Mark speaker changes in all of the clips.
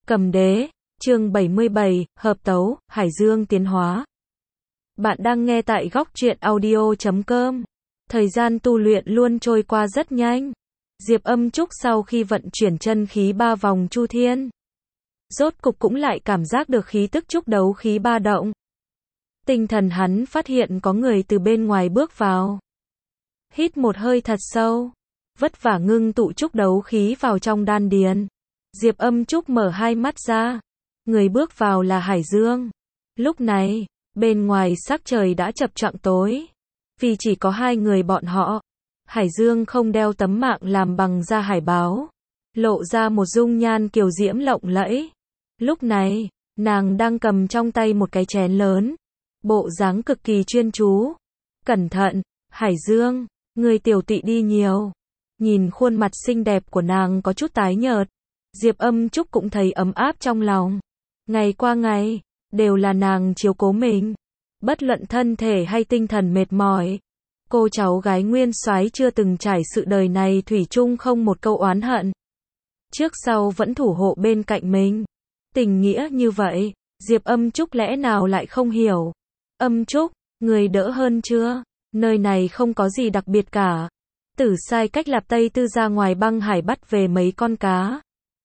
Speaker 1: Cầm đế, chương 77, hợp tấu, Hải Dương tiến hóa. Bạn đang nghe tại góc truyện audio.com. Thời gian tu luyện luôn trôi qua rất nhanh. Diệp Âm Trúc sau khi vận chuyển chân khí 3 vòng chu thiên, rốt cục cũng lại cảm giác được khí tức trúc đấu khí ba động. Tinh thần hắn phát hiện có người từ bên ngoài bước vào. Hít một hơi thật sâu, vất vả ngưng tụ trúc đấu khí vào trong đan điền. Diệp Âm Trúc mở hai mắt ra. Người bước vào là Hải Dương. Lúc này, bên ngoài sắc trời đã chập choạng tối. Vì chỉ có hai người bọn họ. Hải Dương không đeo tấm mạng làm bằng da hải báo, lộ ra một dung nhan kiều diễm lộng lẫy. Lúc này, nàng đang cầm trong tay một cái chén lớn. Bộ dáng cực kỳ chuyên chú. Cẩn thận, Hải Dương, người tiểu tụy đi nhiều. Nhìn khuôn mặt xinh đẹp của nàng có chút tái nhợt. Diệp Âm Trúc cũng thấy ấm áp trong lòng. Ngày qua ngày, đều là nàng chiếu cố mình. Bất luận thân thể hay tinh thần mệt mỏi. Cô cháu gái nguyên soái chưa từng trải sự đời này thủy chung không một câu oán hận. Trước sau vẫn thủ hộ bên cạnh mình. Tình nghĩa như vậy, Diệp Âm Trúc lẽ nào lại không hiểu. Âm Trúc, người đỡ hơn chưa? Nơi này không có gì đặc biệt cả. Tử sai cách Lạp Tây Tư ra ngoài băng hải bắt về mấy con cá.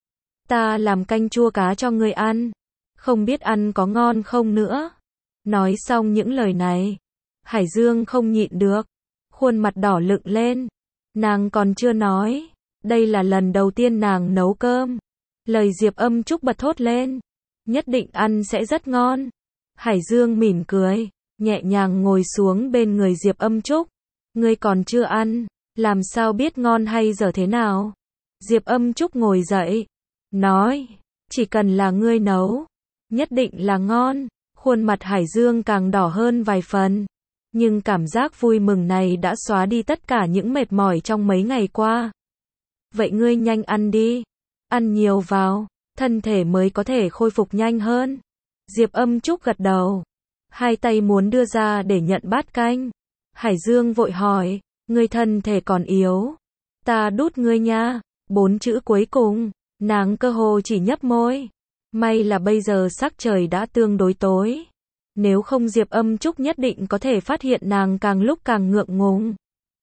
Speaker 1: Ta làm canh chua cá cho ngươi ăn. Không biết ăn có ngon không nữa. Nói xong những lời này, Hải Dương không nhịn được. Khuôn mặt đỏ lựng lên. Nàng còn chưa nói. Đây là lần đầu tiên nàng nấu cơm. Lời Diệp Âm Trúc bật thốt lên. Nhất định ăn sẽ rất ngon. Hải Dương mỉm cười, nhẹ nhàng ngồi xuống bên người Diệp Âm Trúc. Ngươi còn chưa ăn, làm sao biết ngon hay dở thế nào? Diệp Âm Trúc ngồi dậy, nói, chỉ cần là ngươi nấu, nhất định là ngon. Khuôn mặt Hải Dương càng đỏ hơn vài phần. Nhưng cảm giác vui mừng này đã xóa đi tất cả những mệt mỏi trong mấy ngày qua. Vậy ngươi nhanh ăn đi. Ăn nhiều vào, thân thể mới có thể khôi phục nhanh hơn. Diệp Âm Trúc gật đầu. Hai tay muốn đưa ra để nhận bát canh. Hải Dương vội hỏi, ngươi thân thể còn yếu. Ta đút ngươi nha. 4 chữ cuối cùng, nàng cơ hồ chỉ nhấp môi. May là bây giờ sắc trời đã tương đối tối. Nếu không Diệp Âm Trúc nhất định có thể phát hiện nàng càng lúc càng ngượng ngùng.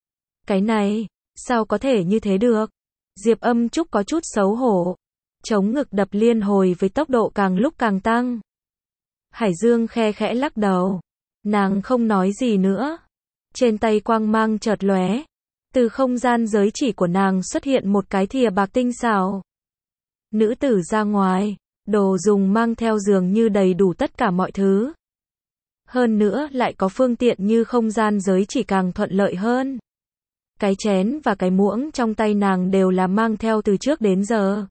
Speaker 1: Cái này, sao có thể như thế được? Diệp Âm Trúc có chút xấu hổ. Chống ngực đập liên hồi với tốc độ càng lúc càng tăng. Hải Dương khe khẽ lắc đầu. Nàng không nói gì nữa. Trên tay quang mang chợt lóe. Từ không gian giới chỉ của nàng xuất hiện một cái thìa bạc tinh xảo. Nữ tử ra ngoài, đồ dùng mang theo dường như đầy đủ tất cả mọi thứ. Hơn nữa lại có phương tiện như không gian giới chỉ càng thuận lợi hơn. Cái chén và cái muỗng trong tay nàng đều là mang theo từ trước đến giờ.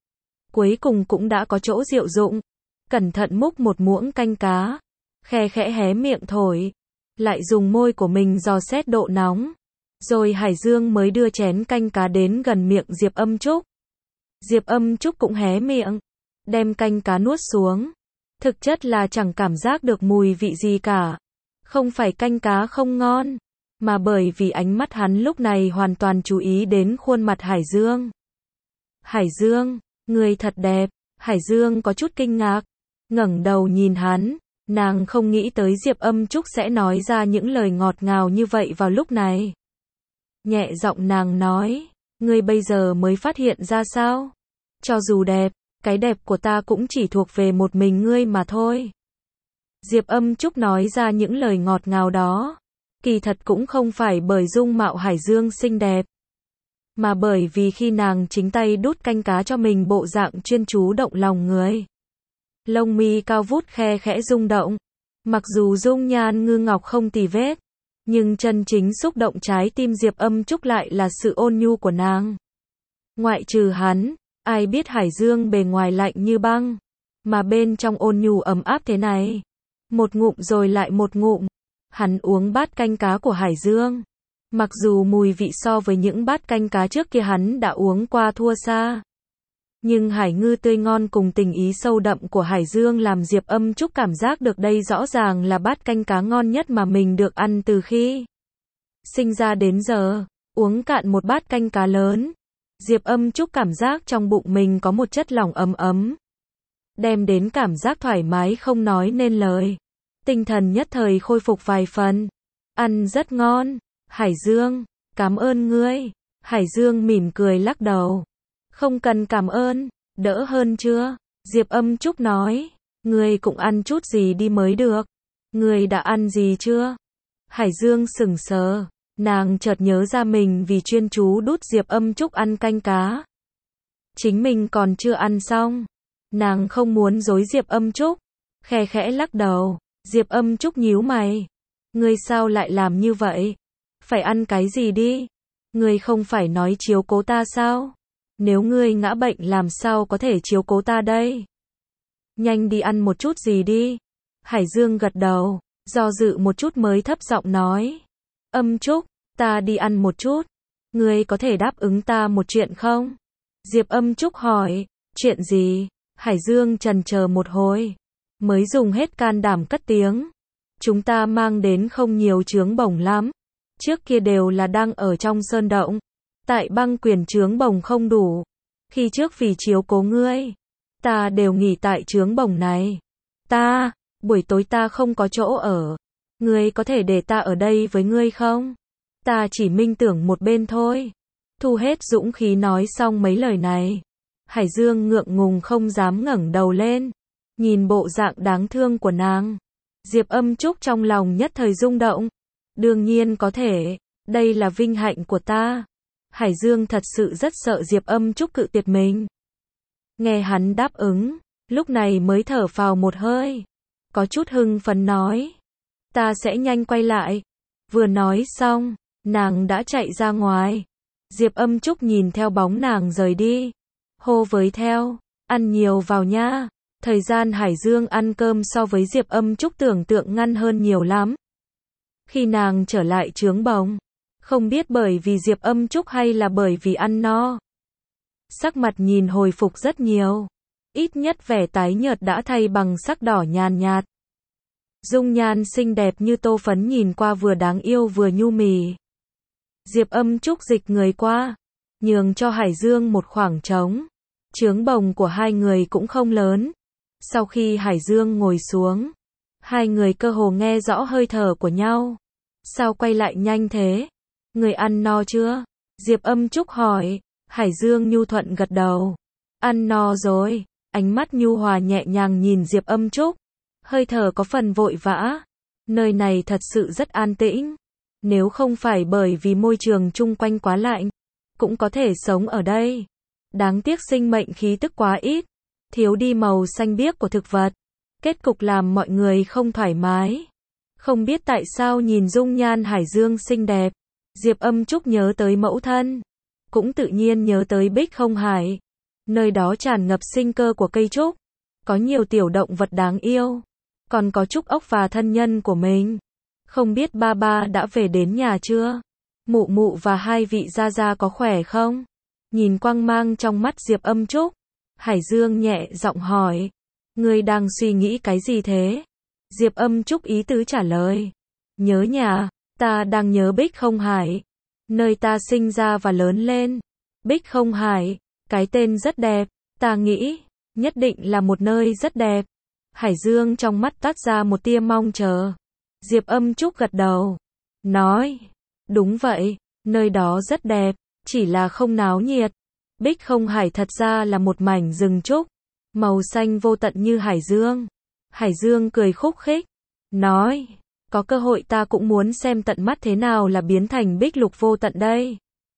Speaker 1: Cuối cùng cũng đã có chỗ diệu dụng. Cẩn thận múc một muỗng canh cá. Khe khẽ hé miệng thổi. Lại dùng môi của mình dò xét độ nóng. Rồi Hải Dương mới đưa chén canh cá đến gần miệng Diệp Âm Trúc. Diệp Âm Trúc cũng hé miệng. Đem canh cá nuốt xuống. Thực chất là chẳng cảm giác được mùi vị gì cả. Không phải canh cá không ngon. Mà bởi vì ánh mắt hắn lúc này hoàn toàn chú ý đến khuôn mặt Hải Dương. Hải Dương, người thật đẹp. Hải Dương có chút kinh ngạc. Ngẩng đầu nhìn hắn. Nàng không nghĩ tới Diệp Âm Trúc sẽ nói ra những lời ngọt ngào như vậy vào lúc này. Nhẹ giọng nàng nói. Ngươi bây giờ mới phát hiện ra sao? Cho dù đẹp, cái đẹp của ta cũng chỉ thuộc về một mình ngươi mà thôi. Diệp Âm Trúc nói ra những lời ngọt ngào đó. Kỳ thật cũng không phải bởi dung mạo Hải Dương xinh đẹp. Mà bởi vì khi nàng chính tay đút canh cá cho mình bộ dạng chuyên chú động lòng người. Lông mi cao vút khe khẽ rung động. Mặc dù dung nhan ngư ngọc không tì vết. Nhưng chân chính xúc động trái tim Diệp Âm Trúc lại là sự ôn nhu của nàng. Ngoại trừ hắn, ai biết Hải Dương bề ngoài lạnh như băng. Mà bên trong ôn nhu ấm áp thế này. Một ngụm rồi lại một ngụm. Hắn uống bát canh cá của Hải Dương. Mặc dù mùi vị so với những bát canh cá trước kia hắn đã uống qua thua xa. Nhưng hải ngư tươi ngon cùng tình ý sâu đậm của Hải Dương làm Diệp Âm Trúc cảm giác được đây rõ ràng là bát canh cá ngon nhất mà mình được ăn từ khi sinh ra đến giờ. Uống cạn một bát canh cá lớn. Diệp Âm Trúc cảm giác trong bụng mình có một chất lỏng ấm ấm. đem đến cảm giác thoải mái không nói nên lời. Tinh thần nhất thời khôi phục vài phần. Ăn rất ngon, Hải Dương, cảm ơn ngươi. Hải Dương mỉm cười lắc đầu. Không cần cảm ơn, đỡ hơn chưa? Diệp Âm Trúc nói, ngươi cũng ăn chút gì đi mới được. Ngươi đã ăn gì chưa? Hải Dương sững sờ, nàng chợt nhớ ra mình vì chuyên chú đút Diệp Âm Trúc ăn canh cá. Chính mình còn chưa ăn xong. Nàng không muốn dối Diệp Âm Trúc, khe khẽ lắc đầu. Diệp Âm Trúc nhíu mày. Ngươi sao lại làm như vậy? Phải ăn cái gì đi? Ngươi không phải nói chiếu cố ta sao? Nếu ngươi ngã bệnh làm sao có thể chiếu cố ta đây? Nhanh đi ăn một chút gì đi. Hải Dương gật đầu, do dự một chút mới thấp giọng nói. Âm Trúc, ta đi ăn một chút. Ngươi có thể đáp ứng ta một chuyện không? Diệp Âm Trúc hỏi, chuyện gì? Hải Dương chần chờ một hồi, mới dùng hết can đảm cất tiếng. Chúng ta mang đến không nhiều chướng bổng lắm. Trước kia đều là đang ở trong sơn động. Tại băng quyền chướng bổng không đủ. Khi trước vì chiếu cố ngươi, ta đều nghỉ tại chướng bổng này. Buổi tối ta không có chỗ ở. Ngươi có thể để ta ở đây với ngươi không? Ta chỉ minh tưởng một bên thôi. Thu hết dũng khí nói xong mấy lời này. Hải Dương ngượng ngùng không dám ngẩng đầu lên. Nhìn bộ dạng đáng thương của nàng. Diệp Âm Trúc trong lòng nhất thời rung động. Đương nhiên có thể, đây là vinh hạnh của ta. Hải Dương thật sự rất sợ Diệp Âm Trúc cự tuyệt mình. Nghe hắn đáp ứng, lúc này mới thở phào một hơi. Có chút hưng phấn nói. Ta sẽ nhanh quay lại. Vừa nói xong, nàng đã chạy ra ngoài. Diệp Âm Trúc nhìn theo bóng nàng rời đi. Hô với theo, ăn nhiều vào nha. Thời gian Hải Dương ăn cơm so với Diệp Âm Trúc tưởng tượng ngắn hơn nhiều lắm. Khi nàng trở lại chướng bồng, không biết bởi vì Diệp Âm Trúc hay là bởi vì ăn no. Sắc mặt nhìn hồi phục rất nhiều. Ít nhất vẻ tái nhợt đã thay bằng sắc đỏ nhàn nhạt. Dung nhan xinh đẹp như tô phấn nhìn qua vừa đáng yêu vừa nhu mì. Diệp Âm Trúc dịch người qua, nhường cho Hải Dương một khoảng trống. Chướng bồng của hai người cũng không lớn. Sau khi Hải Dương ngồi xuống, hai người cơ hồ nghe rõ hơi thở của nhau. Sao quay lại nhanh thế? Người ăn no chưa? Diệp Âm Trúc hỏi. Hải Dương nhu thuận gật đầu. Ăn no rồi. Ánh mắt nhu hòa nhẹ nhàng nhìn Diệp Âm Trúc. Hơi thở có phần vội vã. Nơi này thật sự rất an tĩnh. Nếu không phải bởi vì môi trường chung quanh quá lạnh, cũng có thể sống ở đây. Đáng tiếc sinh mệnh khí tức quá ít, thiếu đi màu xanh biếc của thực vật. Kết cục làm mọi người không thoải mái. Không biết tại sao nhìn dung nhan Hải Dương xinh đẹp, Diệp Âm Trúc nhớ tới mẫu thân. Cũng tự nhiên nhớ tới Bích Không Hải. Nơi đó tràn ngập sinh cơ của cây trúc. Có nhiều tiểu động vật đáng yêu. Còn có trúc ốc và thân nhân của mình. Không biết ba ba đã về đến nhà chưa? Mụ mụ và hai vị gia gia có khỏe không? Nhìn quang mang trong mắt Diệp Âm Trúc, Hải Dương nhẹ giọng hỏi. Ngươi đang suy nghĩ cái gì thế? Diệp Âm Trúc ý tứ trả lời. Nhớ nhà, ta đang nhớ Bích Không Hải. Nơi ta sinh ra và lớn lên. Bích Không Hải, cái tên rất đẹp, ta nghĩ, nhất định là một nơi rất đẹp. Hải Dương trong mắt toát ra một tia mong chờ. Diệp Âm Trúc gật đầu. Nói, đúng vậy, nơi đó rất đẹp, chỉ là không náo nhiệt. Bích Không Hải thật ra là một mảnh rừng trúc, màu xanh vô tận như hải dương. Hải Dương cười khúc khích, nói, có cơ hội ta cũng muốn xem tận mắt thế nào là biến thành bích lục vô tận đây.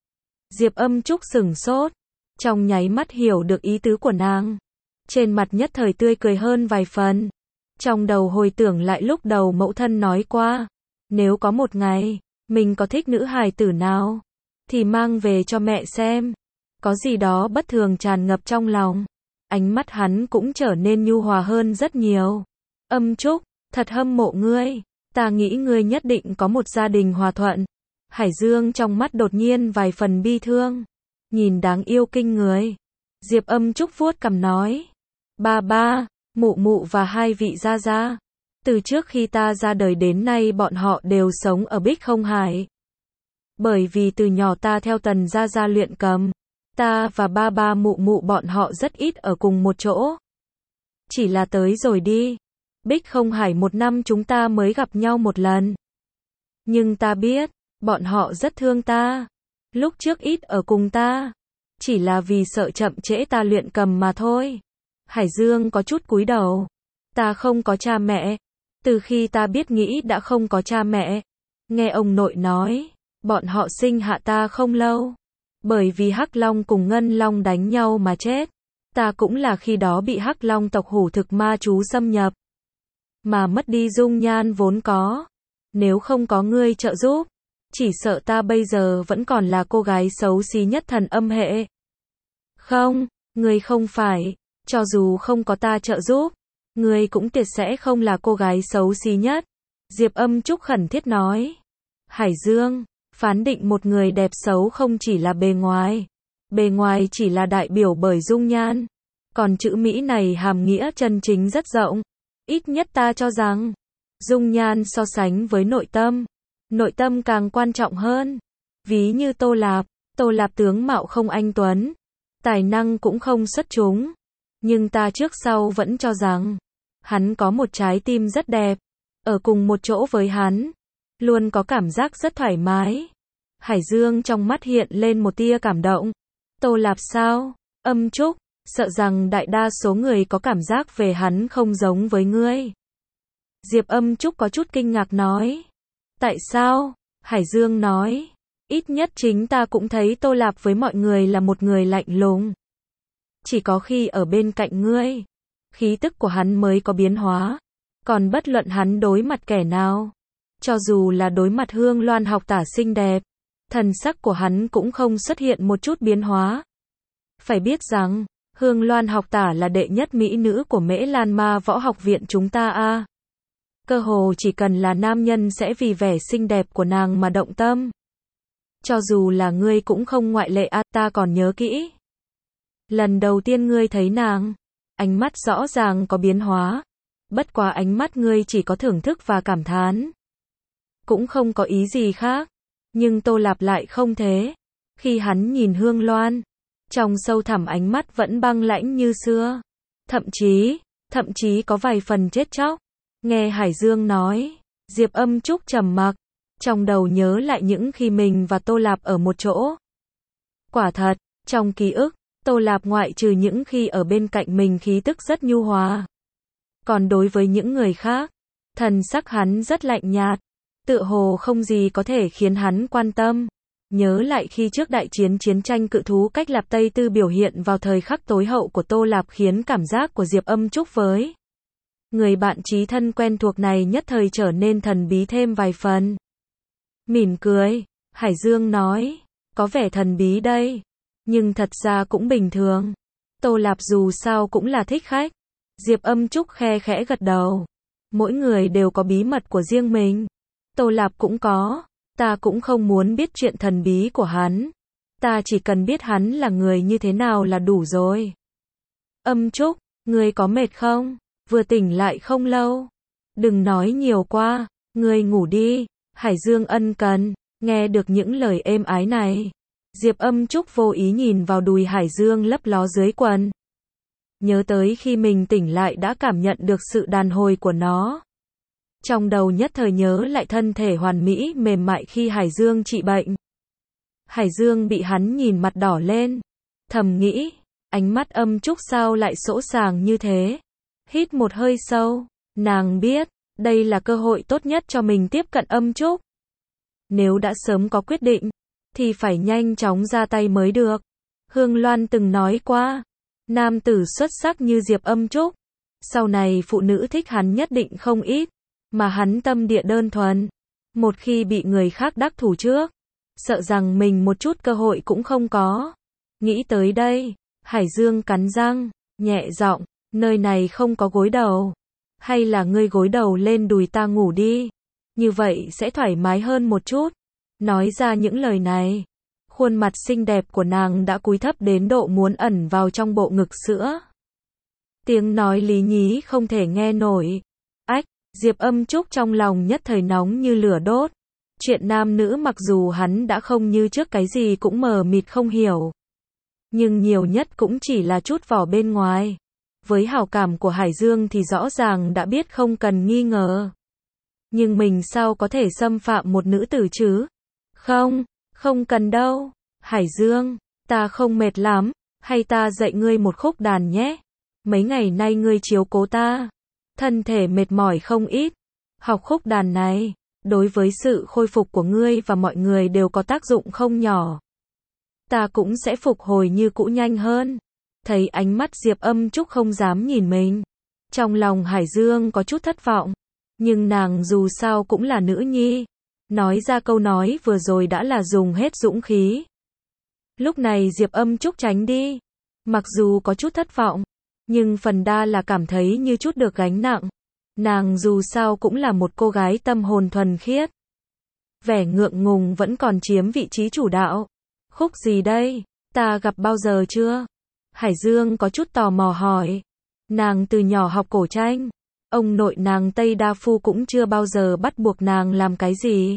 Speaker 1: Diệp Âm Trúc sửng sốt, trong nháy mắt hiểu được ý tứ của nàng. Trên mặt nhất thời tươi cười hơn vài phần. Trong đầu hồi tưởng lại lúc đầu mẫu thân nói qua, nếu có một ngày, mình có thích nữ hài tử nào, thì mang về cho mẹ xem. Có gì đó bất thường tràn ngập trong lòng. Ánh mắt hắn cũng trở nên nhu hòa hơn rất nhiều. Âm Trúc, thật hâm mộ ngươi. Ta nghĩ ngươi nhất định có một gia đình hòa thuận. Hải Dương trong mắt đột nhiên vài phần bi thương. Nhìn đáng yêu kinh người. Diệp Âm Trúc vuốt cằm nói. Ba ba, mụ mụ và hai vị gia gia. Từ trước khi ta ra đời đến nay bọn họ đều sống ở Bích Không Hải. Bởi vì từ nhỏ ta theo Tần gia gia luyện cầm. Ta và ba ba mụ mụ bọn họ rất ít ở cùng một chỗ. Chỉ là tới rồi đi. Bích không hải 1 năm chúng ta mới gặp nhau một lần. Nhưng ta biết, bọn họ rất thương ta. Lúc trước ít ở cùng ta. Chỉ là vì sợ chậm trễ ta luyện cầm mà thôi. Hải Dương có chút cúi đầu. Ta không có cha mẹ. Từ khi ta biết nghĩ đã không có cha mẹ. Nghe ông nội nói, bọn họ sinh hạ ta không lâu. Bởi vì Hắc Long cùng Ngân Long đánh nhau mà chết. Ta cũng là khi đó bị Hắc Long tộc hủ thực ma chú xâm nhập. Mà mất đi dung nhan vốn có. Nếu không có ngươi trợ giúp, chỉ sợ ta bây giờ vẫn còn là cô gái xấu xí nhất Thần Âm hệ. Không, ngươi không phải. Cho dù không có ta trợ giúp, ngươi cũng tuyệt sẽ không là cô gái xấu xí nhất. Diệp Âm Trúc khẩn thiết nói. Hải Dương, phán định một người đẹp xấu không chỉ là bề ngoài. Bề ngoài chỉ là đại biểu bởi dung nhan. Còn chữ Mỹ này hàm nghĩa chân chính rất rộng. Ít nhất ta cho rằng, dung nhan so sánh với nội tâm càng quan trọng hơn. Ví như Tô Lạp tướng mạo không anh tuấn, tài năng cũng không xuất chúng. Nhưng ta trước sau vẫn cho rằng, hắn có một trái tim rất đẹp. Ở cùng một chỗ với hắn, luôn có cảm giác rất thoải mái. Hải Dương trong mắt hiện lên một tia cảm động. Tô Lạp sao? Âm Trúc, sợ rằng đại đa số người có cảm giác về hắn không giống với ngươi. Diệp Âm Trúc có chút kinh ngạc nói. Tại sao? Hải Dương nói. Ít nhất chính ta cũng thấy Tô Lạp với mọi người là một người lạnh lùng. Chỉ có khi ở bên cạnh ngươi, khí tức của hắn mới có biến hóa. Còn bất luận hắn đối mặt kẻ nào, cho dù là đối mặt Hương Loan học tả xinh đẹp, thần sắc của hắn cũng không xuất hiện một chút biến hóa. Phải biết rằng, Hương Loan học tả là đệ nhất mỹ nữ của Mễ Lan Ma Võ Học Viện chúng ta a. Cơ hồ chỉ cần là nam nhân sẽ vì vẻ xinh đẹp của nàng mà động tâm. Cho dù là ngươi cũng không ngoại lệ a, ta còn nhớ kỹ. Lần đầu tiên ngươi thấy nàng, ánh mắt rõ ràng có biến hóa. Bất quá ánh mắt ngươi chỉ có thưởng thức và cảm thán. Cũng không có ý gì khác. Nhưng Tô Lạp lại không thế. Khi hắn nhìn Hương Loan, trong sâu thẳm ánh mắt vẫn băng lãnh như xưa. Thậm chí có vài phần chết chóc. Nghe Hải Dương nói, Diệp Âm Trúc trầm mặc, trong đầu nhớ lại những khi mình và Tô Lạp ở một chỗ. Quả thật, trong ký ức, Tô Lạp ngoại trừ những khi ở bên cạnh mình khí tức rất nhu hòa. Còn đối với những người khác, thần sắc hắn rất lạnh nhạt, tựa hồ không gì có thể khiến hắn quan tâm. Nhớ lại khi trước đại chiến chiến tranh cự thú cách Lạp Tây Tư biểu hiện vào thời khắc tối hậu của Tô Lạp khiến cảm giác của Diệp Âm Trúc với người bạn chí thân quen thuộc này nhất thời trở nên thần bí thêm vài phần. Mỉm cười, Hải Dương nói, có vẻ thần bí đây, nhưng thật ra cũng bình thường. Tô Lạp dù sao cũng là thích khách. Diệp Âm Trúc khe khẽ gật đầu. Mỗi người đều có bí mật của riêng mình. Tô Lạp cũng có. Ta cũng không muốn biết chuyện thần bí của hắn. Ta chỉ cần biết hắn là người như thế nào là đủ rồi. Âm Trúc, ngươi có mệt không? Vừa tỉnh lại không lâu. Đừng nói nhiều quá. Ngươi ngủ đi. Hải Dương ân cần. Nghe được những lời êm ái này, Diệp Âm Trúc vô ý nhìn vào đùi Hải Dương lấp ló dưới quần. Nhớ tới khi mình tỉnh lại đã cảm nhận được sự đàn hồi của nó. Trong đầu nhất thời nhớ lại thân thể hoàn mỹ mềm mại khi Hải Dương trị bệnh. Hải Dương bị hắn nhìn mặt đỏ lên. Thầm nghĩ, ánh mắt Âm Trúc sao lại sỗ sàng như thế. Hít một hơi sâu, nàng biết, đây là cơ hội tốt nhất cho mình tiếp cận Âm Trúc. Nếu đã sớm có quyết định, thì phải nhanh chóng ra tay mới được. Hương Loan từng nói qua, nam tử xuất sắc như Diệp Âm Trúc, sau này phụ nữ thích hắn nhất định không ít, mà hắn tâm địa đơn thuần. Một khi bị người khác đắc thủ trước, sợ rằng mình một chút cơ hội cũng không có. Nghĩ tới đây, Hải Dương cắn răng, nhẹ giọng, nơi này không có gối đầu. Hay là ngươi gối đầu lên đùi ta ngủ đi. Như vậy sẽ thoải mái hơn một chút. Nói ra những lời này, khuôn mặt xinh đẹp của nàng đã cúi thấp đến độ muốn ẩn vào trong bộ ngực sữa. Tiếng nói lý nhí không thể nghe nổi. Ách, Diệp Âm Trúc trong lòng nhất thời nóng như lửa đốt. Chuyện nam nữ mặc dù hắn đã không như trước cái gì cũng mờ mịt không hiểu. Nhưng nhiều nhất cũng chỉ là chút vỏ bên ngoài. Với hảo cảm của Hải Dương thì rõ ràng đã biết không cần nghi ngờ. Nhưng mình sao có thể xâm phạm một nữ tử chứ? Không, không cần đâu. Hải Dương, ta không mệt lắm, hay ta dạy ngươi một khúc đàn nhé. Mấy ngày nay ngươi chiếu cố ta, thân thể mệt mỏi không ít. Học khúc đàn này, đối với sự khôi phục của ngươi và mọi người đều có tác dụng không nhỏ. Ta cũng sẽ phục hồi như cũ nhanh hơn. Thấy ánh mắt Diệp Âm Trúc không dám nhìn mình. Trong lòng Hải Dương có chút thất vọng. Nhưng nàng dù sao cũng là nữ nhi. Nói ra câu nói vừa rồi đã là dùng hết dũng khí. Lúc này Diệp Âm Trúc tránh đi. Mặc dù có chút thất vọng, nhưng phần đa là cảm thấy như chút được gánh nặng. Nàng dù sao cũng là một cô gái tâm hồn thuần khiết. Vẻ ngượng ngùng vẫn còn chiếm vị trí chủ đạo. Khúc gì đây? Ta gặp bao giờ chưa? Hải Dương có chút tò mò hỏi. Nàng từ nhỏ học cổ tranh. Ông nội nàng Tây Đa Phu cũng chưa bao giờ bắt buộc nàng làm cái gì.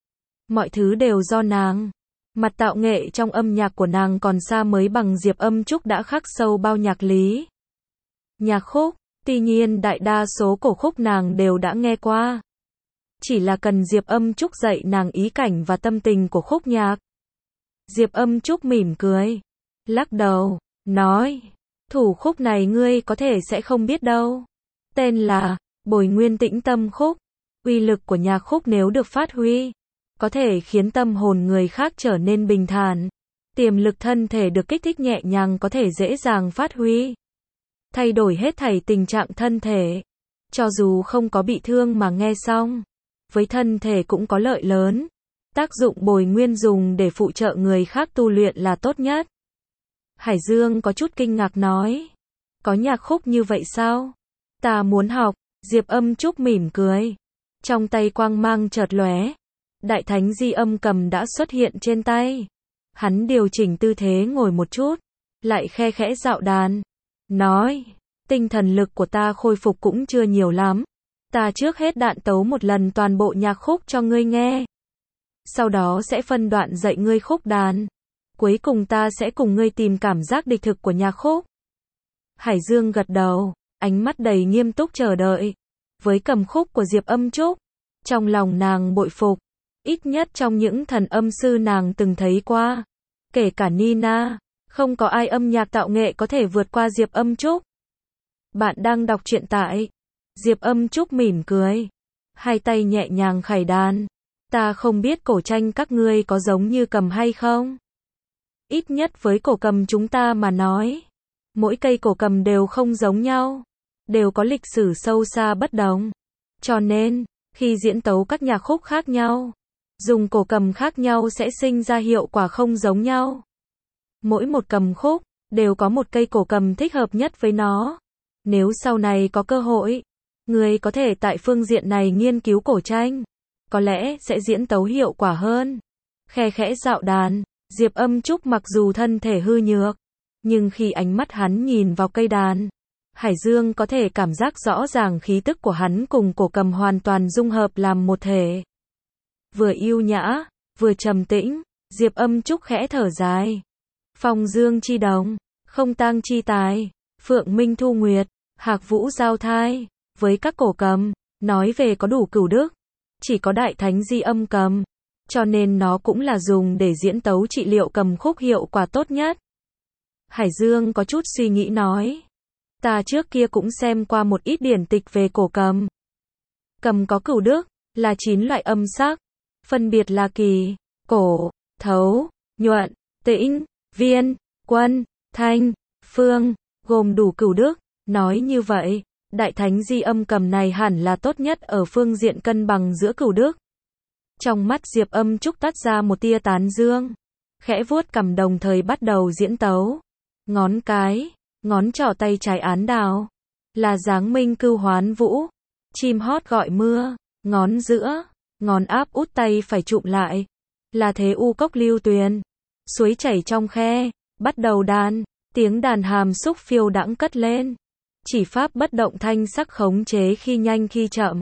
Speaker 1: Mọi thứ đều do nàng. Mặt tạo nghệ trong âm nhạc của nàng còn xa mới bằng Diệp Âm Trúc đã khắc sâu bao nhạc lý. Nhạc khúc, tuy nhiên đại đa số cổ khúc nàng đều đã nghe qua. Chỉ là cần Diệp Âm Trúc dạy nàng ý cảnh và tâm tình của khúc nhạc. Diệp Âm Trúc mỉm cười, lắc đầu, nói, thủ khúc này ngươi có thể sẽ không biết đâu. Tên là Bồi Nguyên Tĩnh Tâm Khúc. Uy lực của nhạc khúc nếu được phát huy, có thể khiến tâm hồn người khác trở nên bình thản. Tiềm lực thân thể được kích thích nhẹ nhàng có thể dễ dàng phát huy. Thay đổi hết thảy tình trạng thân thể. Cho dù không có bị thương mà nghe xong, với thân thể cũng có lợi lớn. Tác dụng bồi nguyên dùng để phụ trợ người khác tu luyện là tốt nhất. Hải Dương có chút kinh ngạc nói. Có nhạc khúc như vậy sao? Ta muốn học. Diệp Âm Trúc mỉm cười. Trong tay quang mang chợt lóe. Đại thánh di âm cầm đã xuất hiện trên tay. Hắn điều chỉnh tư thế ngồi một chút. Lại khe khẽ dạo đàn. Nói. Tinh thần lực của ta khôi phục cũng chưa nhiều lắm. Ta trước hết đạn tấu một lần toàn bộ nhạc khúc cho ngươi nghe. Sau đó sẽ phân đoạn dạy ngươi khúc đàn. Cuối cùng ta sẽ cùng ngươi tìm cảm giác đích thực của nhạc khúc. Hải Dương gật đầu, ánh mắt đầy nghiêm túc chờ đợi. Với cầm khúc của Diệp Âm Trúc, trong lòng nàng bội phục. Ít nhất trong những thần âm sư nàng từng thấy qua. Kể cả Nina, không có ai âm nhạc tạo nghệ có thể vượt qua Diệp Âm Trúc. Bạn đang đọc truyện tại Diệp Âm Trúc mỉm cười. Hai tay nhẹ nhàng khải đàn. Ta không biết cổ tranh các ngươi có giống như cầm hay không? Ít nhất với cổ cầm chúng ta mà nói. Mỗi cây cổ cầm đều không giống nhau. Đều có lịch sử sâu xa bất đồng. Cho nên, khi diễn tấu các nhạc khúc khác nhau, dùng cổ cầm khác nhau sẽ sinh ra hiệu quả không giống nhau. Mỗi một cầm khúc, đều có một cây cổ cầm thích hợp nhất với nó. Nếu sau này có cơ hội, người có thể tại phương diện này nghiên cứu cổ tranh, có lẽ sẽ diễn tấu hiệu quả hơn. Khe khẽ dạo đàn, Diệp Âm Trúc mặc dù thân thể hư nhược, nhưng khi ánh mắt hắn nhìn vào cây đàn, Hải Dương có thể cảm giác rõ ràng khí tức của hắn cùng cổ cầm hoàn toàn dung hợp làm một thể. Vừa yêu nhã, vừa trầm tĩnh, Diệp Âm Trúc khẽ thở dài. Phong dương chi đồng, không tang chi tài, phượng minh thu nguyệt, hạc vũ giao thai. Với các cổ cầm, nói về có đủ cửu đức, chỉ có đại thánh di âm cầm, cho nên nó cũng là dùng để diễn tấu trị liệu cầm khúc hiệu quả tốt nhất. Hải Dương có chút suy nghĩ nói. Ta trước kia cũng xem qua một ít điển tịch về cổ cầm. Cầm có cửu đức, là 9 loại âm sắc, phân biệt là kỳ, cổ, thấu, nhuận, tĩnh, viên, quân, thanh, phương, gồm đủ cửu đức. Nói như vậy, đại thánh di âm cầm này hẳn là tốt nhất ở phương diện cân bằng giữa cửu đức. Trong mắt Diệp Âm Trúc tắt ra một tia tán dương, khẽ vuốt cằm đồng thời bắt đầu diễn tấu. Ngón cái, ngón trỏ tay trái án đào, là dáng minh cưu hoán vũ, chim hót gọi mưa. Ngón giữa, ngón áp út tay phải chụm lại, là thế u cốc lưu tuyền, suối chảy trong khe. Bắt đầu đàn, tiếng đàn hàm xúc phiêu đãng cất lên. Chỉ pháp bất động thanh sắc khống chế khi nhanh khi chậm.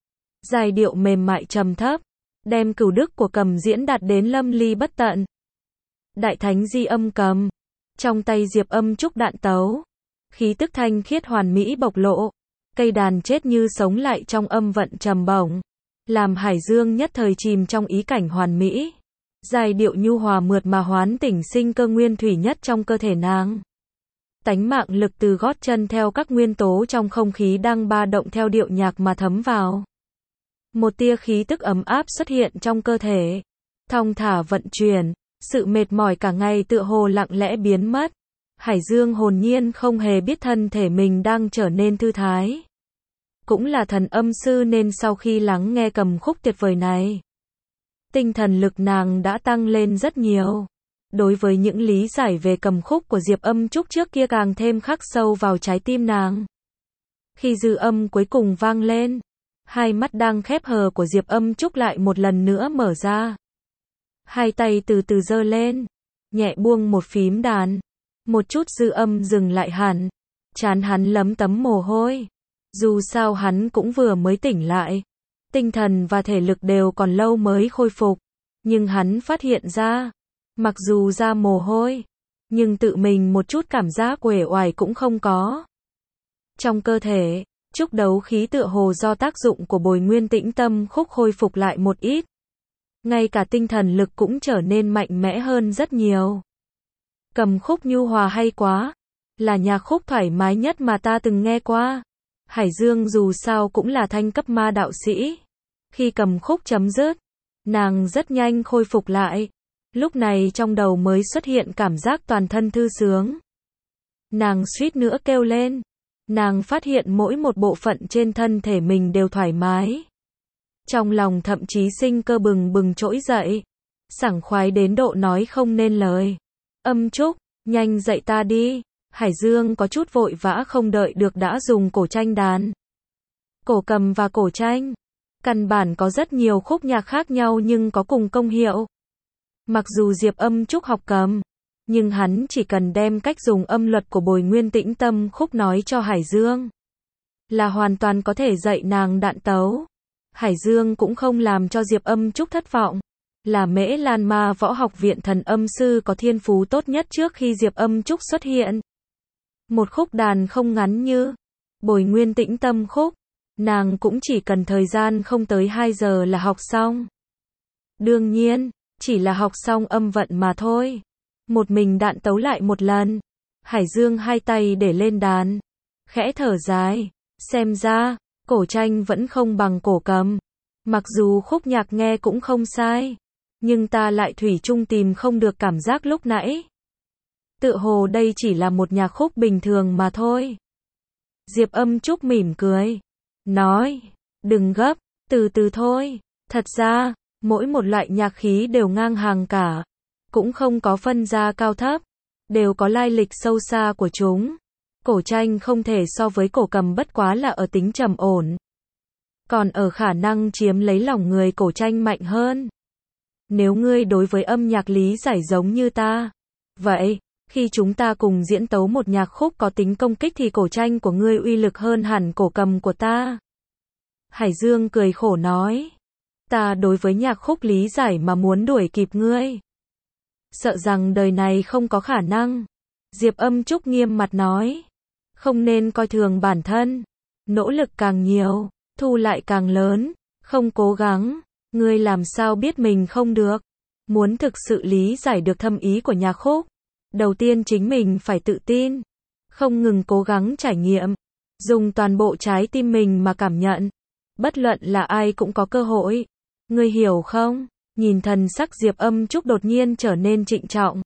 Speaker 1: Giai điệu mềm mại trầm thấp, đem cửu đức của cầm diễn đạt đến lâm ly bất tận. Đại thánh di âm cầm, trong tay Diệp Âm Trúc đạn tấu, khí tức thanh khiết hoàn mỹ bộc lộ. Cây đàn chết như sống lại trong âm vận trầm bổng, làm Hải Dương nhất thời chìm trong ý cảnh hoàn mỹ. Giai điệu nhu hòa mượt mà hoán tỉnh sinh cơ nguyên thủy nhất trong cơ thể nàng. Tánh mạng lực từ gót chân theo các nguyên tố trong không khí đang ba động theo điệu nhạc mà thấm vào. Một tia khí tức ấm áp xuất hiện trong cơ thể. Thong thả vận chuyển, sự mệt mỏi cả ngày tựa hồ lặng lẽ biến mất. Hải Dương hồn nhiên không hề biết thân thể mình đang trở nên thư thái. Cũng là thần âm sư nên sau khi lắng nghe cầm khúc tuyệt vời này, tinh thần lực nàng đã tăng lên rất nhiều. Đối với những lý giải về cầm khúc của Diệp Âm Trúc trước kia càng thêm khắc sâu vào trái tim nàng. Khi dư âm cuối cùng vang lên, hai mắt đang khép hờ của Diệp Âm Trúc lại một lần nữa mở ra. Hai tay từ từ giơ lên, nhẹ buông một phím đàn. Một chút dư âm dừng lại hẳn. Trán hắn lấm tấm mồ hôi. Dù sao hắn cũng vừa mới tỉnh lại. Tinh thần và thể lực đều còn lâu mới khôi phục. Nhưng hắn phát hiện ra, mặc dù ra mồ hôi, nhưng tự mình một chút cảm giác uể oải cũng không có. Trong cơ thể, trúc đấu khí tựa hồ do tác dụng của bồi nguyên tĩnh tâm khúc khôi phục lại một ít. Ngay cả tinh thần lực cũng trở nên mạnh mẽ hơn rất nhiều. Cầm khúc nhu hòa hay quá, là nhạc khúc thoải mái nhất mà ta từng nghe qua. Hải Dương dù sao cũng là thanh cấp ma đạo sĩ. Khi cầm khúc chấm dứt, nàng rất nhanh khôi phục lại. Lúc này trong đầu mới xuất hiện cảm giác toàn thân thư sướng. Nàng suýt nữa kêu lên. Nàng phát hiện mỗi một bộ phận trên thân thể mình đều thoải mái. Trong lòng thậm chí sinh cơ bừng bừng trỗi dậy. Sảng khoái đến độ nói không nên lời. Âm Trúc, nhanh dậy ta đi. Hải Dương có chút vội vã không đợi được đã dùng cổ tranh đàn. Cổ cầm và cổ tranh, căn bản có rất nhiều khúc nhạc khác nhau nhưng có cùng công hiệu. Mặc dù Diệp Âm Trúc học cầm, nhưng hắn chỉ cần đem cách dùng âm luật của bồi nguyên tĩnh tâm khúc nói cho Hải Dương, là hoàn toàn có thể dạy nàng đạn tấu. Hải Dương cũng không làm cho Diệp Âm Trúc thất vọng. Là Mễ Lan Ma Võ Học Viện thần âm sư có thiên phú tốt nhất trước khi Diệp Âm Trúc xuất hiện. Một khúc đàn không ngắn như bồi nguyên tĩnh tâm khúc, nàng cũng chỉ cần thời gian không tới 2 giờ là học xong. Đương nhiên, chỉ là học xong âm vận mà thôi. Một mình đạn tấu lại một lần. Hải Dương hai tay để lên đàn, khẽ thở dài, xem ra, cổ tranh vẫn không bằng cổ cầm. Mặc dù khúc nhạc nghe cũng không sai, nhưng ta lại thủy chung tìm không được cảm giác lúc nãy. Tựa hồ đây chỉ là một nhạc khúc bình thường mà thôi. Diệp Âm Trúc mỉm cười, nói, đừng gấp, từ từ thôi. Thật ra, mỗi một loại nhạc khí đều ngang hàng cả, cũng không có phân ra cao thấp, đều có lai lịch sâu xa của chúng. Cổ tranh không thể so với cổ cầm bất quá là ở tính trầm ổn. Còn ở khả năng chiếm lấy lòng người cổ tranh mạnh hơn. Nếu ngươi đối với âm nhạc lý giải giống như ta, vậy, khi chúng ta cùng diễn tấu một nhạc khúc có tính công kích thì cổ tranh của ngươi uy lực hơn hẳn cổ cầm của ta. Hải Dương cười khổ nói, ta đối với nhạc khúc lý giải mà muốn đuổi kịp ngươi, sợ rằng đời này không có khả năng. Diệp Âm Trúc nghiêm mặt nói, không nên coi thường bản thân, nỗ lực càng nhiều, thu lại càng lớn, không cố gắng, ngươi làm sao biết mình không được. Muốn thực sự lý giải được thâm ý của nhạc khúc, đầu tiên chính mình phải tự tin, không ngừng cố gắng trải nghiệm, dùng toàn bộ trái tim mình mà cảm nhận. Bất luận là ai cũng có cơ hội. Ngươi hiểu không? Nhìn thần sắc Diệp Âm Trúc đột nhiên trở nên trịnh trọng.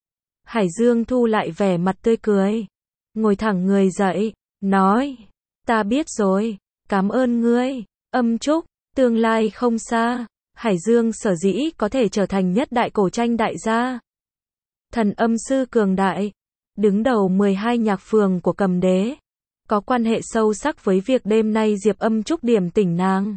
Speaker 1: Hải Dương thu lại vẻ mặt tươi cười, ngồi thẳng người dậy, nói, ta biết rồi, cảm ơn ngươi. Âm Trúc, tương lai không xa, Hải Dương sở dĩ có thể trở thành nhất đại cổ tranh đại gia, thần âm sư cường đại, đứng đầu 12 nhạc phường của Cầm Đế, có quan hệ sâu sắc với việc đêm nay Diệp Âm Trúc điểm tỉnh nàng.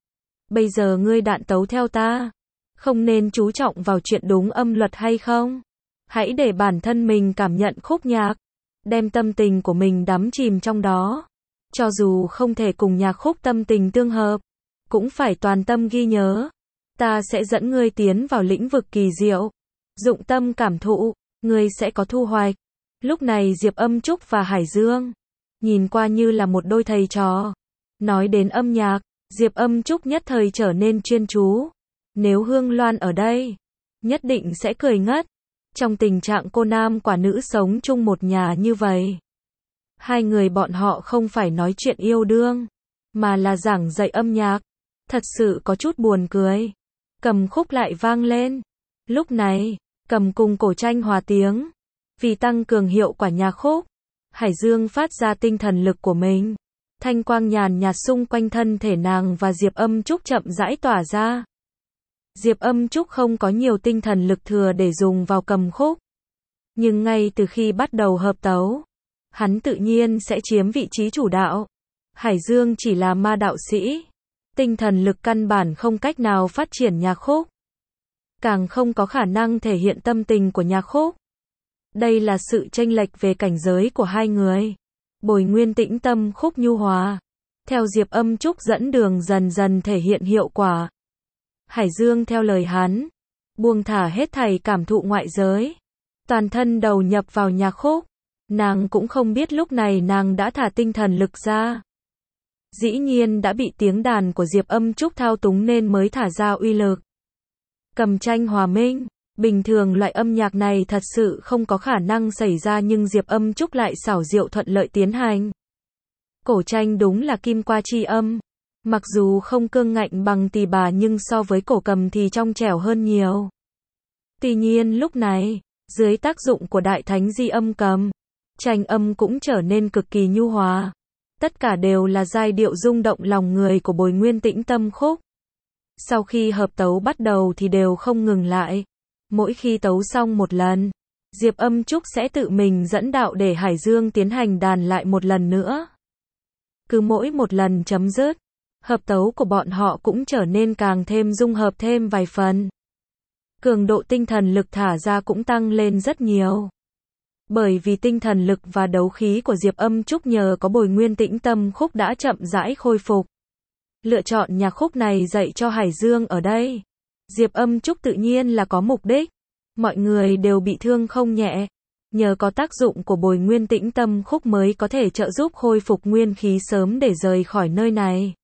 Speaker 1: Bây giờ ngươi đạn tấu theo ta, không nên chú trọng vào chuyện đúng âm luật hay không. Hãy để bản thân mình cảm nhận khúc nhạc, đem tâm tình của mình đắm chìm trong đó. Cho dù không thể cùng nhạc khúc tâm tình tương hợp, cũng phải toàn tâm ghi nhớ. Ta sẽ dẫn ngươi tiến vào lĩnh vực kỳ diệu. Dụng tâm cảm thụ, ngươi sẽ có thu hoạch. Lúc này Diệp Âm Trúc và Hải Dương nhìn qua như là một đôi thầy trò. Nói đến âm nhạc, Diệp Âm Trúc nhất thời trở nên chuyên chú. Nếu Hương Loan ở đây, nhất định sẽ cười ngất. Trong tình trạng cô nam quả nữ sống chung một nhà như vậy, hai người bọn họ không phải nói chuyện yêu đương, mà là giảng dạy âm nhạc. Thật sự có chút buồn cười. Cầm khúc lại vang lên. Lúc này, cầm cùng cổ tranh hòa tiếng. Vì tăng cường hiệu quả nhạc khúc, Hải Dương phát ra tinh thần lực của mình. Thanh quang nhàn nhạt xung quanh thân thể nàng và Diệp Âm Trúc chậm rãi tỏa ra. Diệp Âm Trúc không có nhiều tinh thần lực thừa để dùng vào cầm khúc. Nhưng ngay từ khi bắt đầu hợp tấu, hắn tự nhiên sẽ chiếm vị trí chủ đạo. Hải Dương chỉ là ma đạo sĩ. Tinh thần lực căn bản không cách nào phát triển nhạc khúc. Càng không có khả năng thể hiện tâm tình của nhạc khúc. Đây là sự chênh lệch về cảnh giới của hai người. Bồi Nguyên tĩnh tâm khúc nhu hòa. Theo Diệp Âm Trúc dẫn đường dần dần thể hiện hiệu quả. Hải Dương theo lời hắn, buông thả hết thảy cảm thụ ngoại giới. Toàn thân đầu nhập vào nhạc khúc. Nàng cũng không biết lúc này nàng đã thả tinh thần lực ra. Dĩ nhiên đã bị tiếng đàn của Diệp Âm Trúc thao túng nên mới thả ra uy lực. Cầm tranh hòa minh. Bình thường loại âm nhạc này thật sự không có khả năng xảy ra nhưng Diệp Âm Trúc lại xảo diệu thuận lợi tiến hành. Cổ tranh đúng là kim qua chi âm. Mặc dù không cương ngạnh bằng tỳ bà nhưng so với cổ cầm thì trong trẻo hơn nhiều. Tuy nhiên lúc này, dưới tác dụng của đại thánh di âm cầm, tranh âm cũng trở nên cực kỳ nhu hòa. Tất cả đều là giai điệu rung động lòng người của Bồi Nguyên tĩnh tâm khúc. Sau khi hợp tấu bắt đầu thì đều không ngừng lại. Mỗi khi tấu xong một lần, Diệp Âm Trúc sẽ tự mình dẫn đạo để Hải Dương tiến hành đàn lại một lần nữa. Cứ mỗi một lần chấm dứt, hợp tấu của bọn họ cũng trở nên càng thêm dung hợp thêm vài phần. Cường độ tinh thần lực thả ra cũng tăng lên rất nhiều. Bởi vì tinh thần lực và đấu khí của Diệp Âm Trúc nhờ có Bồi Nguyên tĩnh tâm khúc đã chậm rãi khôi phục. Lựa chọn nhạc khúc này dạy cho Hải Dương ở đây. Diệp Âm Trúc tự nhiên là có mục đích. Mọi người đều bị thương không nhẹ. Nhờ có tác dụng của Bồi Nguyên tĩnh tâm khúc mới có thể trợ giúp khôi phục nguyên khí sớm để rời khỏi nơi này.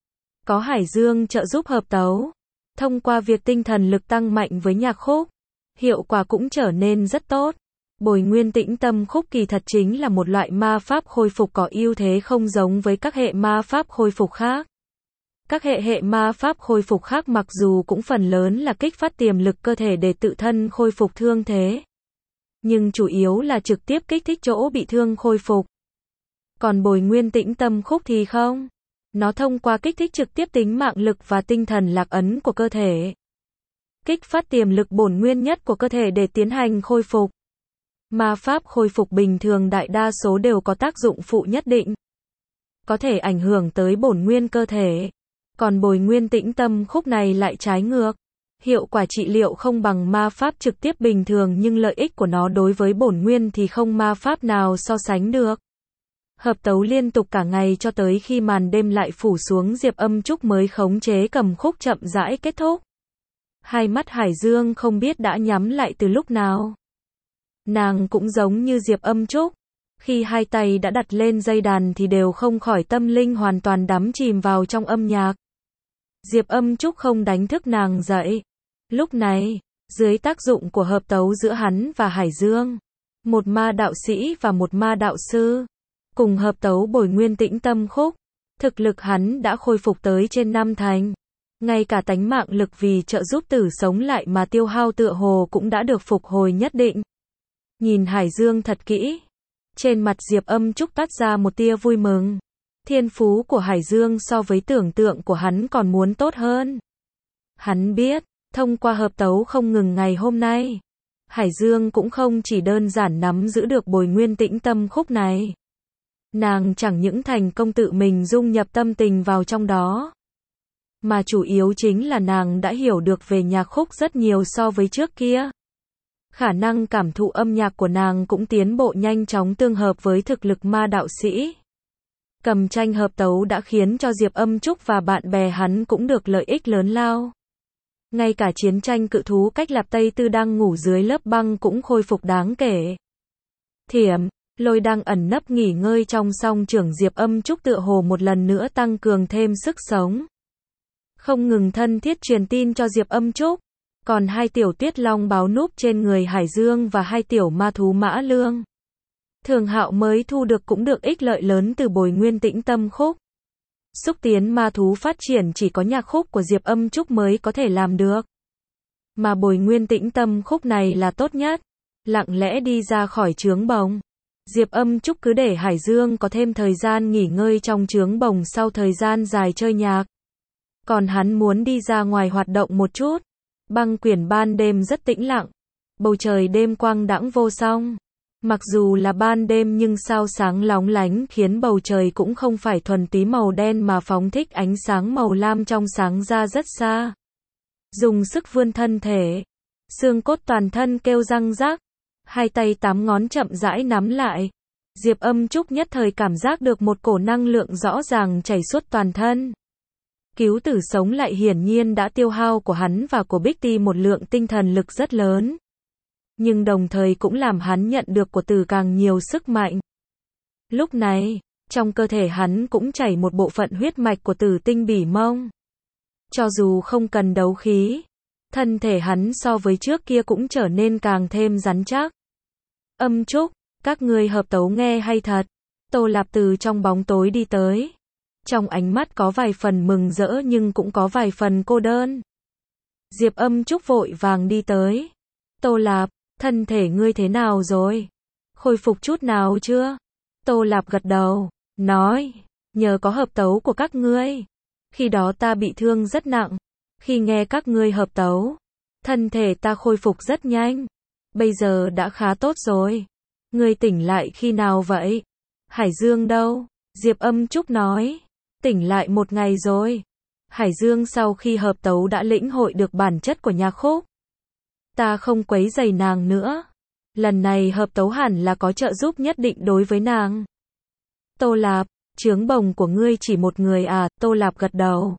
Speaker 1: Có Hải Dương trợ giúp hợp tấu. Thông qua việc tinh thần lực tăng mạnh với nhạc khúc, hiệu quả cũng trở nên rất tốt. Bồi Nguyên tĩnh tâm khúc kỳ thật chính là một loại ma pháp khôi phục có ưu thế không giống với các hệ ma pháp khôi phục khác. Các hệ ma pháp khôi phục khác mặc dù cũng phần lớn là kích phát tiềm lực cơ thể để tự thân khôi phục thương thế, nhưng chủ yếu là trực tiếp kích thích chỗ bị thương khôi phục. Còn Bồi Nguyên tĩnh tâm khúc thì không. Nó thông qua kích thích trực tiếp tính mạng lực và tinh thần lạc ấn của cơ thể. Kích phát tiềm lực bổn nguyên nhất của cơ thể để tiến hành khôi phục. Ma pháp khôi phục bình thường đại đa số đều có tác dụng phụ nhất định. Có thể ảnh hưởng tới bổn nguyên cơ thể. Còn Bồi Nguyên tĩnh tâm khúc này lại trái ngược. Hiệu quả trị liệu không bằng ma pháp trực tiếp bình thường nhưng lợi ích của nó đối với bổn nguyên thì không ma pháp nào so sánh được. Hợp tấu liên tục cả ngày cho tới khi màn đêm lại phủ xuống Diệp Âm Trúc mới khống chế cầm khúc chậm rãi kết thúc. Hai mắt Hải Dương không biết đã nhắm lại từ lúc nào. Nàng cũng giống như Diệp Âm Trúc. Khi hai tay đã đặt lên dây đàn thì đều không khỏi tâm linh hoàn toàn đắm chìm vào trong âm nhạc. Diệp Âm Trúc không đánh thức nàng dậy. Lúc này, dưới tác dụng của hợp tấu giữa hắn và Hải Dương, một ma đạo sĩ và một ma đạo sư, cùng hợp tấu Bồi Nguyên tĩnh tâm khúc, thực lực hắn đã khôi phục tới trên 5 thành. Ngay cả tánh mạng lực vì trợ giúp tử sống lại mà tiêu hao tựa hồ cũng đã được phục hồi nhất định. Nhìn Hải Dương thật kỹ, trên mặt Diệp Âm Trúc toát ra một tia vui mừng. Thiên phú của Hải Dương so với tưởng tượng của hắn còn muốn tốt hơn. Hắn biết, thông qua hợp tấu không ngừng ngày hôm nay, Hải Dương cũng không chỉ đơn giản nắm giữ được Bồi Nguyên tĩnh tâm khúc này. Nàng chẳng những thành công tự mình dung nhập tâm tình vào trong đó, mà chủ yếu chính là nàng đã hiểu được về nhạc khúc rất nhiều so với trước kia. Khả năng cảm thụ âm nhạc của nàng cũng tiến bộ nhanh chóng tương hợp với thực lực ma đạo sĩ. Cầm tranh hợp tấu đã khiến cho Diệp Âm Trúc và bạn bè hắn cũng được lợi ích lớn lao. Ngay cả chiến tranh cự thú cách Lạp Tây Tư đang ngủ dưới lớp băng cũng khôi phục đáng kể. Thiểm, Lôi đang ẩn nấp nghỉ ngơi trong song trưởng Diệp Âm Trúc tựa hồ một lần nữa tăng cường thêm sức sống. Không ngừng thân thiết truyền tin cho Diệp Âm Trúc, còn hai tiểu Tuyết Long báo núp trên người Hải Dương và hai tiểu ma thú Mã Lương. Thường Hạo mới thu được cũng được ích lợi lớn từ Bồi Nguyên Tĩnh Tâm Khúc. Xúc tiến ma thú phát triển chỉ có nhạc khúc của Diệp Âm Trúc mới có thể làm được. Mà Bồi Nguyên Tĩnh Tâm Khúc này là tốt nhất. Lặng lẽ đi ra khỏi trướng bồng. Diệp Âm Trúc cứ để Hải Dương có thêm thời gian nghỉ ngơi trong trướng bồng sau thời gian dài chơi nhạc. Còn hắn muốn đi ra ngoài hoạt động một chút. Băng quyển ban đêm rất tĩnh lặng. Bầu trời đêm quang đãng vô song. Mặc dù là ban đêm nhưng sao sáng lóng lánh khiến bầu trời cũng không phải thuần túy màu đen mà phóng thích ánh sáng màu lam trong sáng ra rất xa. Dùng sức vươn thân thể. Xương cốt toàn thân kêu răng rắc. Hai tay 8 ngón chậm rãi nắm lại. Diệp Âm Trúc nhất thời cảm giác được một cổ năng lượng rõ ràng chảy suốt toàn thân. Cứu tử sống lại hiển nhiên đã tiêu hao của hắn và của Bích Ti một lượng tinh thần lực rất lớn. Nhưng đồng thời cũng làm hắn nhận được của tử càng nhiều sức mạnh. Lúc này, trong cơ thể hắn cũng chảy một bộ phận huyết mạch của Tử Tinh Bỉ Mông. Cho dù không cần đấu khí, thân thể hắn so với trước kia cũng trở nên càng thêm rắn chắc. Âm Trúc, các ngươi hợp tấu nghe hay thật. Tô Lạp từ trong bóng tối đi tới. Trong ánh mắt có vài phần mừng rỡ nhưng cũng có vài phần cô đơn. Diệp Âm Trúc vội vàng đi tới. Tô Lạp, thân thể ngươi thế nào rồi? Khôi phục chút nào chưa? Tô Lạp gật đầu, nói, nhờ có hợp tấu của các ngươi. Khi đó ta bị thương rất nặng. Khi nghe các ngươi hợp tấu, thân thể ta khôi phục rất nhanh. Bây giờ đã khá tốt rồi. Ngươi tỉnh lại khi nào vậy? Hải Dương đâu? Diệp Âm Trúc nói, tỉnh lại 1 ngày rồi. Hải Dương sau khi hợp tấu đã lĩnh hội được bản chất của nhạc khúc. Ta không quấy rầy nàng nữa. Lần này hợp tấu hẳn là có trợ giúp nhất định đối với nàng. Tô Lạp, trướng bồng của ngươi chỉ một người à? Tô Lạp gật đầu.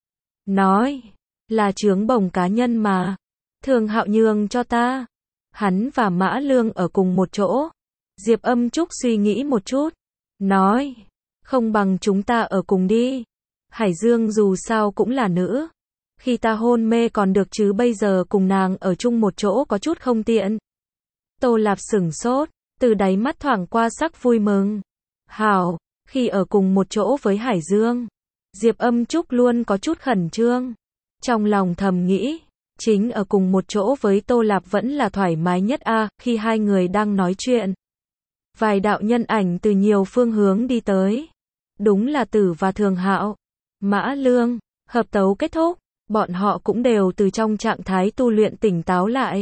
Speaker 1: Nói, là trướng bồng cá nhân mà. Thường Hạo nhường cho ta. Hắn và Mã Lương ở cùng một chỗ. Diệp Âm Trúc suy nghĩ một chút. Nói, không bằng chúng ta ở cùng đi. Hải Dương dù sao cũng là nữ. Khi ta hôn mê còn được chứ bây giờ cùng nàng ở chung một chỗ có chút không tiện. Tô Lạp sửng sốt, từ đáy mắt thoảng qua sắc vui mừng. Hảo, khi ở cùng một chỗ với Hải Dương, Diệp Âm Trúc luôn có chút khẩn trương. Trong lòng thầm nghĩ, chính ở cùng một chỗ với Tô Lạp vẫn là thoải mái nhất a. Khi hai người đang nói chuyện, vài đạo nhân ảnh từ nhiều phương hướng đi tới. Đúng là Tử và Thường Hạo. Mã Lương, hợp tấu kết thúc, bọn họ cũng đều từ trong trạng thái tu luyện tỉnh táo lại.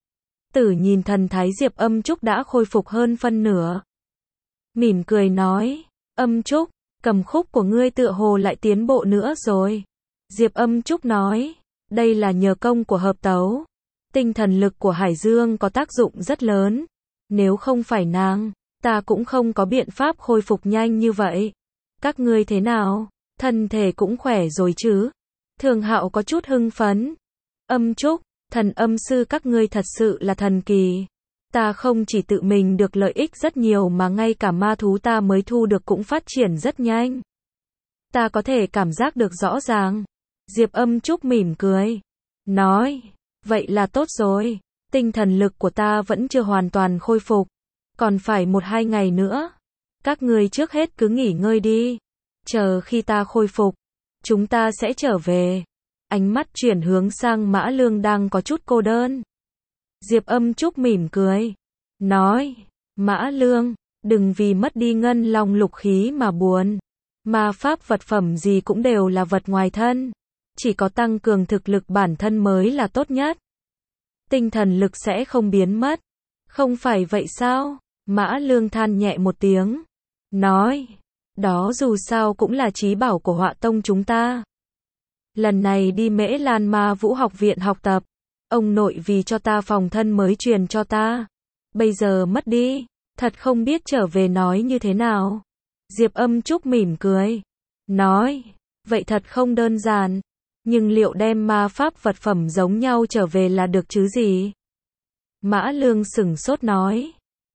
Speaker 1: Tử nhìn thần thái Diệp Âm Trúc đã khôi phục hơn phân nửa. Mỉm cười nói, Âm Trúc, cầm khúc của ngươi tựa hồ lại tiến bộ nữa rồi. Diệp Âm Trúc nói, đây là nhờ công của hợp tấu. Tinh thần lực của Hải Dương có tác dụng rất lớn. Nếu không phải nàng, ta cũng không có biện pháp khôi phục nhanh như vậy. Các ngươi thế nào? Thân thể cũng khỏe rồi chứ? Thường Hạo có chút hưng phấn. Âm Trúc, thần âm sư các ngươi thật sự là thần kỳ. Ta không chỉ tự mình được lợi ích rất nhiều mà ngay cả ma thú ta mới thu được cũng phát triển rất nhanh. Ta có thể cảm giác được rõ ràng. Diệp Âm Trúc mỉm cười. Nói, vậy là tốt rồi. Tinh thần lực của ta vẫn chưa hoàn toàn khôi phục. Còn phải 1-2 ngày nữa. Các ngươi trước hết cứ nghỉ ngơi đi. Chờ khi ta khôi phục, chúng ta sẽ trở về. Ánh mắt chuyển hướng sang Mã Lương đang có chút cô đơn. Diệp Âm Trúc mỉm cười. Nói, Mã Lương, đừng vì mất đi ngân long lục khí mà buồn. Ma pháp vật phẩm gì cũng đều là vật ngoài thân. Chỉ có tăng cường thực lực bản thân mới là tốt nhất. Tinh thần lực sẽ không biến mất. Không phải vậy sao? Mã Lương than nhẹ một tiếng. Nói, đó dù sao cũng là chí bảo của Họa Tông chúng ta. Lần này đi Mễ Lan Ma Vũ học viện học tập. Ông nội vì cho ta phòng thân mới truyền cho ta. Bây giờ mất đi. Thật không biết trở về nói như thế nào. Diệp Âm Trúc mỉm cười. Nói, vậy thật không đơn giản. Nhưng liệu đem ma pháp vật phẩm giống nhau trở về là được chứ gì? Mã Lương sửng sốt nói.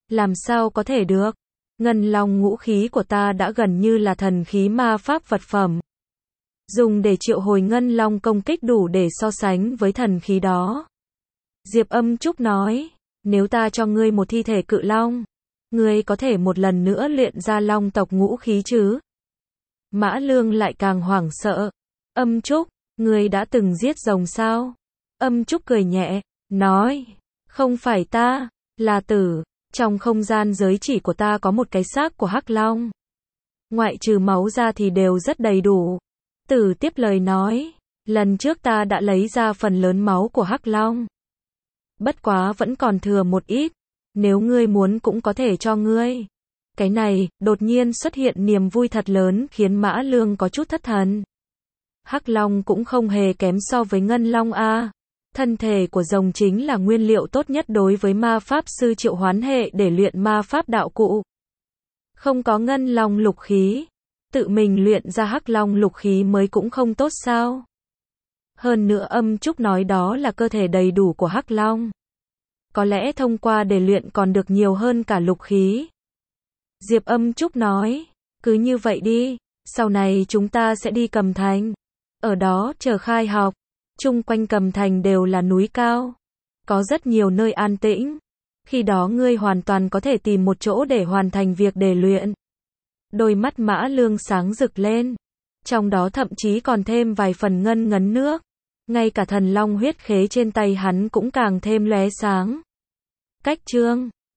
Speaker 1: Làm sao có thể được? Ngân long ngũ khí của ta đã gần như là thần khí ma pháp vật phẩm. Dùng để triệu hồi ngân long công kích đủ để so sánh với thần khí đó. Diệp Âm Trúc nói, nếu ta cho ngươi một thi thể cự long, ngươi có thể một lần nữa luyện ra long tộc ngũ khí chứ? Mã Lương lại càng hoảng sợ. Âm Trúc, ngươi đã từng giết rồng sao? Âm Trúc cười nhẹ, nói, không phải ta, là Tử. Trong không gian giới chỉ của ta có một cái xác của hắc long. Ngoại trừ máu ra thì đều rất đầy đủ. Tử tiếp lời nói, lần trước ta đã lấy ra phần lớn máu của hắc long. Bất quá vẫn còn thừa một ít, nếu ngươi muốn cũng có thể cho ngươi. Cái này, đột nhiên xuất hiện niềm vui thật lớn khiến Mã Lương có chút thất thần. Hắc long cũng không hề kém so với ngân long a. Thân thể của rồng chính là nguyên liệu tốt nhất đối với ma pháp sư triệu hoán hệ để luyện ma pháp đạo cụ. Không có ngân long lục khí, tự mình luyện ra hắc long lục khí mới cũng không tốt sao? Hơn nữa Âm Trúc nói đó là cơ thể đầy đủ của hắc long. Có lẽ thông qua để luyện còn được nhiều hơn cả lục khí. Diệp Âm Trúc nói, cứ như vậy đi, sau này chúng ta sẽ đi Cầm Thành. Ở đó chờ khai học, chung quanh Cầm Thành đều là núi cao. Có rất nhiều nơi an tĩnh. Khi đó ngươi hoàn toàn có thể tìm một chỗ để hoàn thành việc để luyện. Đôi mắt Mã Lương sáng rực lên. Trong đó thậm chí còn thêm vài phần ngân ngấn nước. Ngay cả thần long huyết khế trên tay hắn cũng càng thêm lóe sáng. Cách chương